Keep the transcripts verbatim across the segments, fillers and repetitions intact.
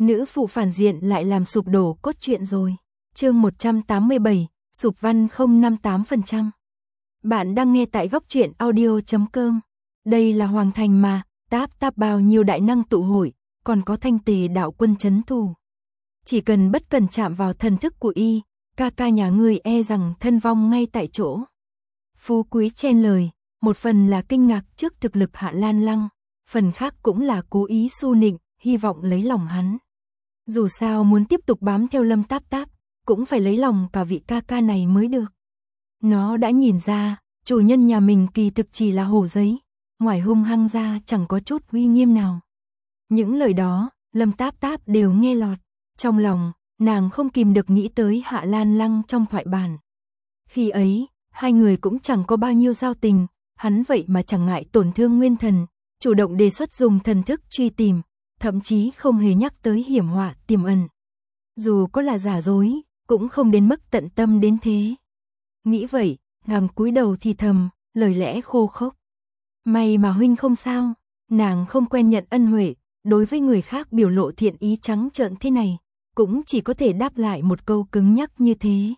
Nữ phụ phản diện lại làm sụp đổ cốt truyện rồi. Chương một trăm tám mươi bảy, sụp văn không năm tám phần trăm. Bạn đang nghe tại góc truyện audio chấm com. Đây là Hoàng Thành mà, táp táp bao nhiêu đại năng tụ hội, còn có Thanh Tề đạo quân trấn thủ. Chỉ cần bất cần chạm vào thần thức của y, ca ca nhà ngươi e rằng thân vong ngay tại chỗ. Phú Quý chen lời, một phần là kinh ngạc trước thực lực Hạ Lan Lăng, phần khác cũng là cố ý su nịnh, hy vọng lấy lòng hắn. Dù sao muốn tiếp tục bám theo Lâm Táp Táp, cũng phải lấy lòng cả vị ca ca này mới được. Nó đã nhìn ra, chủ nhân nhà mình kỳ thực chỉ là hổ giấy, ngoài hung hăng ra chẳng có chút uy nghiêm nào. Những lời đó, Lâm Táp Táp đều nghe lọt, trong lòng, nàng không kìm được nghĩ tới Hạ Lan Lăng trong thoại bản. Khi ấy, hai người cũng chẳng có bao nhiêu giao tình, hắn vậy mà chẳng ngại tổn thương nguyên thần, chủ động đề xuất dùng thần thức truy tìm, thậm chí không hề nhắc tới hiểm họa tiềm ẩn. Dù có là giả dối, cũng không đến mức tận tâm đến thế. Nghĩ vậy, nàng cúi đầu thì thầm, lời lẽ khô khốc. May mà huynh không sao, nàng không quen nhận ân huệ, đối với người khác biểu lộ thiện ý trắng trợn thế này, cũng chỉ có thể đáp lại một câu cứng nhắc như thế.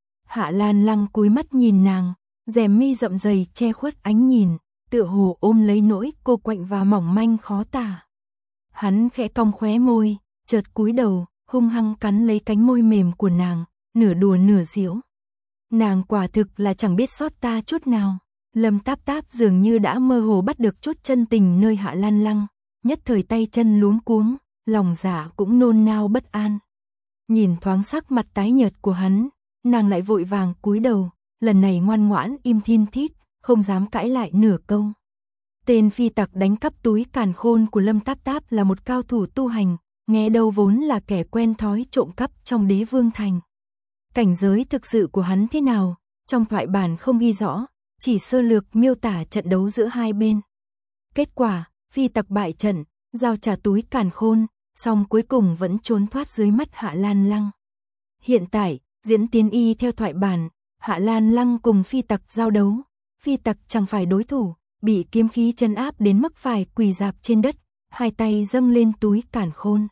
Hạ Lan Lăng cúi mắt nhìn nàng, rèm mi rậm dày che khuất ánh nhìn, tựa hồ ôm lấy nỗi cô quạnh và mỏng manh khó tả. Hắn khẽ cong khóe môi, chợt cúi đầu, hung hăng cắn lấy cánh môi mềm của nàng, nửa đùa nửa giễu. Nàng quả thực là chẳng biết xót ta chút nào. Lâm Táp Táp dường như đã mơ hồ bắt được chút chân tình nơi Hạ Lan Lăng, nhất thời tay chân luống cuống, lòng dạ cũng nôn nao bất an. Nhìn thoáng sắc mặt tái nhợt của hắn, nàng lại vội vàng cúi đầu, lần này ngoan ngoãn im thin thít, không dám cãi lại nửa câu. Tên phi tặc đánh cắp túi càn khôn của Lâm Táp Táp là một cao thủ tu hành, nghe đâu vốn là kẻ quen thói trộm cắp trong Đế Vương Thành. Cảnh giới thực sự của hắn thế nào, trong thoại bản không ghi rõ, chỉ sơ lược miêu tả trận đấu giữa hai bên. Kết quả, phi tặc bại trận, giao trả túi càn khôn, song cuối cùng vẫn trốn thoát dưới mắt Hạ Lan Lăng. Hiện tại, diễn tiến y theo thoại bản, Hạ Lan Lăng cùng phi tặc giao đấu, phi tặc chẳng phải đối thủ, bị kiếm khí trấn áp đến mức phải quỳ rạp trên đất, hai tay dâng lên túi càn khôn.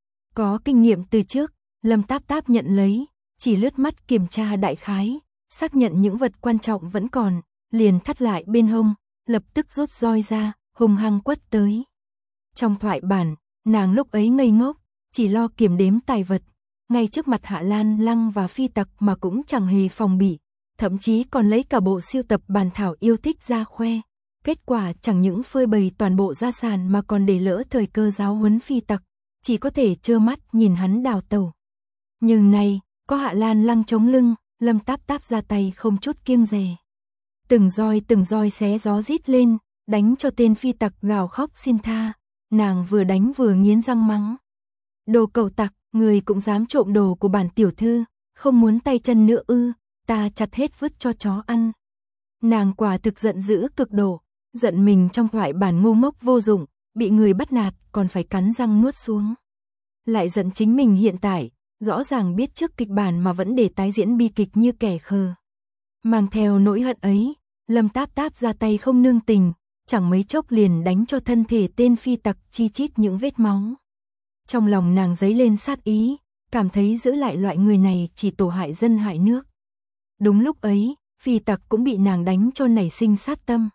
Có kinh nghiệm từ trước, Lâm Táp Táp nhận lấy, chỉ lướt mắt kiểm tra đại khái, xác nhận những vật quan trọng vẫn còn, liền thắt lại bên hông, lập tức rút roi ra, hung hăng quất tới. Trong thoại bản, nàng lúc ấy ngây ngốc, chỉ lo kiểm đếm tài vật, ngay trước mặt Hạ Lan Lăng và phi tặc mà cũng chẳng hề phòng bị, thậm chí còn lấy cả bộ siêu tập bản thảo yêu thích ra khoe. Kết quả chẳng những phơi bày toàn bộ gia sản mà còn để lỡ thời cơ giáo huấn phi tặc, chỉ có thể trơ mắt nhìn hắn đào tẩu. Nhưng nay, có Hạ Lan Lăng chống lưng, Lâm Táp Táp ra tay không chút kiêng dè. Từng roi từng roi xé gió rít lên, đánh cho tên phi tặc gào khóc xin tha, nàng vừa đánh vừa nghiến răng mắng. Đồ cẩu tặc, người cũng dám trộm đồ của bản tiểu thư, không muốn tay chân nữa ư, ta chặt hết vứt cho chó ăn. Nàng quả thực giận dữ cực độ, giận mình trong thoại bản ngu ngốc vô dụng, bị người bắt nạt còn phải cắn răng nuốt xuống. Lại giận chính mình hiện tại, rõ ràng biết trước kịch bản mà vẫn để tái diễn bi kịch như kẻ khờ. Mang theo nỗi hận ấy, Lâm Táp Táp ra tay không nương tình, chẳng mấy chốc liền đánh cho thân thể tên phi tặc chi chít những vết máu. Trong lòng nàng dấy lên sát ý, cảm thấy giữ lại loại người này chỉ tổ hại dân hại nước. Đúng lúc ấy, phi tặc cũng bị nàng đánh cho nảy sinh sát tâm.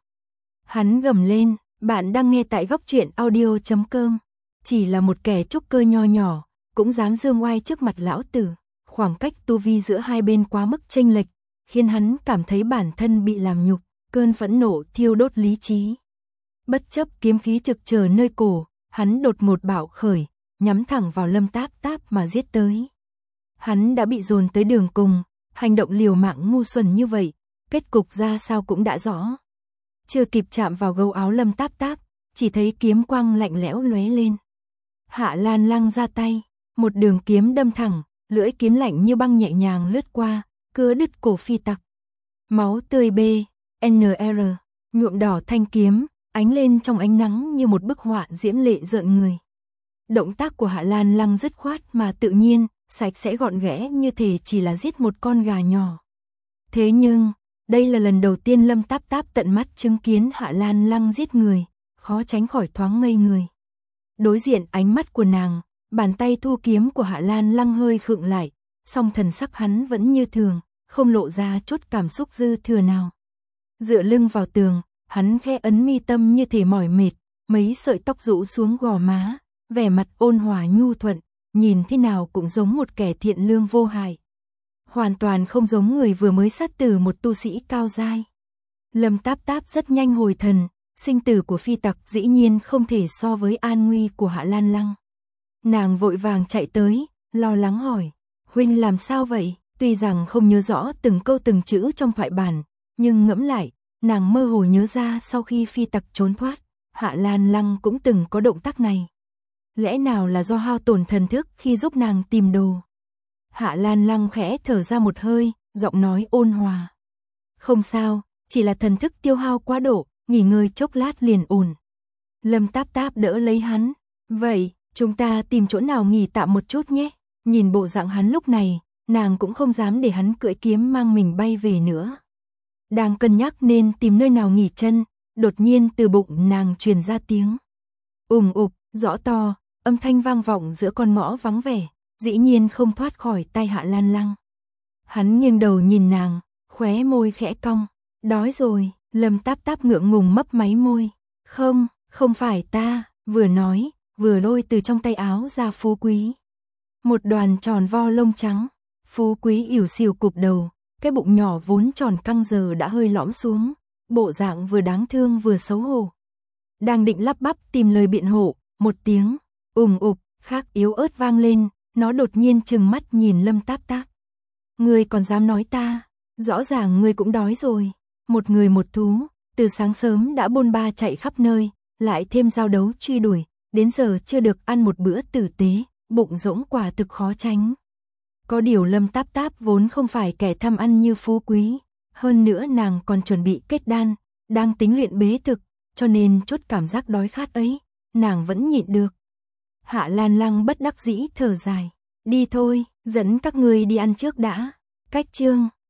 Hắn gầm lên, bạn đang nghe tại góc truyện audio chấm com. Chỉ là một kẻ trúc cơ nho nhỏ, cũng dám dương oai trước mặt lão tử. Khoảng cách tu vi giữa hai bên quá mức chênh lệch, khiến hắn cảm thấy bản thân bị làm nhục, cơn phẫn nộ thiêu đốt lý trí. Bất chấp kiếm khí trực chờ nơi cổ, hắn đột ngột bạo khởi, nhắm thẳng vào Lâm Táp Táp mà giết tới. Hắn đã bị dồn tới đường cùng, hành động liều mạng ngu xuẩn như vậy, kết cục ra sao cũng đã rõ. Chưa kịp chạm vào gấu áo Lâm Táp Táp, chỉ thấy kiếm quang lạnh lẽo lóe lên. Hạ Lan Lăng ra tay, một đường kiếm đâm thẳng, lưỡi kiếm lạnh như băng nhẹ nhàng lướt qua, cứa đứt cổ phi tặc. Máu tươi B, N R, nhuộm đỏ thanh kiếm, ánh lên trong ánh nắng như một bức họa diễm lệ rợn người. Động tác của Hạ Lan Lăng dứt khoát mà tự nhiên, sạch sẽ gọn ghẽ như thể chỉ là giết một con gà nhỏ. Thế nhưng, đây là lần đầu tiên Lâm Táp Táp tận mắt chứng kiến Hạ Lan Lăng giết người, khó tránh khỏi thoáng ngây người. Đối diện ánh mắt của nàng, Bàn tay thu kiếm của Hạ Lan Lăng hơi khựng lại, song thần sắc hắn vẫn như thường, không lộ ra chút cảm xúc dư thừa nào. Dựa lưng vào tường, hắn khẽ ấn mi tâm như thể mỏi mệt, mấy sợi tóc rũ xuống gò má, vẻ mặt ôn hòa nhu thuận, nhìn thế nào cũng giống một kẻ thiện lương vô hại. Hoàn toàn không giống người vừa mới sát tử một tu sĩ cao giai. Lâm Táp Táp rất nhanh hồi thần, sinh tử của phi tặc dĩ nhiên không thể so với an nguy của Hạ Lan Lăng. Nàng vội vàng chạy tới, lo lắng hỏi, huynh làm sao vậy? Tuy rằng không nhớ rõ từng câu từng chữ trong thoại bản, nhưng ngẫm lại, nàng mơ hồ nhớ ra sau khi phi tặc trốn thoát, Hạ Lan Lăng cũng từng có động tác này. Lẽ nào là do hao tổn thần thức khi giúp nàng tìm đồ? Hạ Lan Lăng khẽ thở ra một hơi, giọng nói ôn hòa. Không sao, chỉ là thần thức tiêu hao quá độ, nghỉ ngơi chốc lát liền ổn. Lâm Táp Táp đỡ lấy hắn. Vậy, chúng ta tìm chỗ nào nghỉ tạm một chút nhé. Nhìn bộ dạng hắn lúc này, nàng cũng không dám để hắn cưỡi kiếm mang mình bay về nữa. Đang cân nhắc nên tìm nơi nào nghỉ chân, đột nhiên từ bụng nàng truyền ra tiếng ùm ụp, rõ to, âm thanh vang vọng giữa con ngõ vắng vẻ, dĩ nhiên không thoát khỏi tay Hạ Lan Lăng. Hắn nghiêng đầu nhìn nàng, khóe môi khẽ cong. Đói rồi, Lâm Táp Táp ngượng ngùng mấp máy môi. Không, không phải ta, vừa nói, vừa lôi từ trong tay áo ra Phú Quý. Một đoàn tròn vo lông trắng, Phú Quý ỉu xìu cụp đầu, cái bụng nhỏ vốn tròn căng giờ đã hơi lõm xuống, bộ dạng vừa đáng thương vừa xấu hổ. Đang định lắp bắp tìm lời biện hộ, một tiếng ùm ụp khác yếu ớt vang lên, nó đột nhiên trừng mắt nhìn Lâm Táp Táp. Ngươi còn dám nói ta, rõ ràng ngươi cũng đói rồi. Một người một thú, từ sáng sớm đã bôn ba chạy khắp nơi, lại thêm giao đấu truy đuổi, đến giờ chưa được ăn một bữa tử tế, bụng rỗng quả thực khó tránh. Có điều Lâm Táp Táp vốn không phải kẻ tham ăn như Phú Quý, hơn nữa nàng còn chuẩn bị kết đan, đang tính luyện bế thực, cho nên chút cảm giác đói khát ấy, nàng vẫn nhịn được. Hạ Lan Lăng bất đắc dĩ thở dài, đi thôi, dẫn các ngươi đi ăn trước đã. Cách chương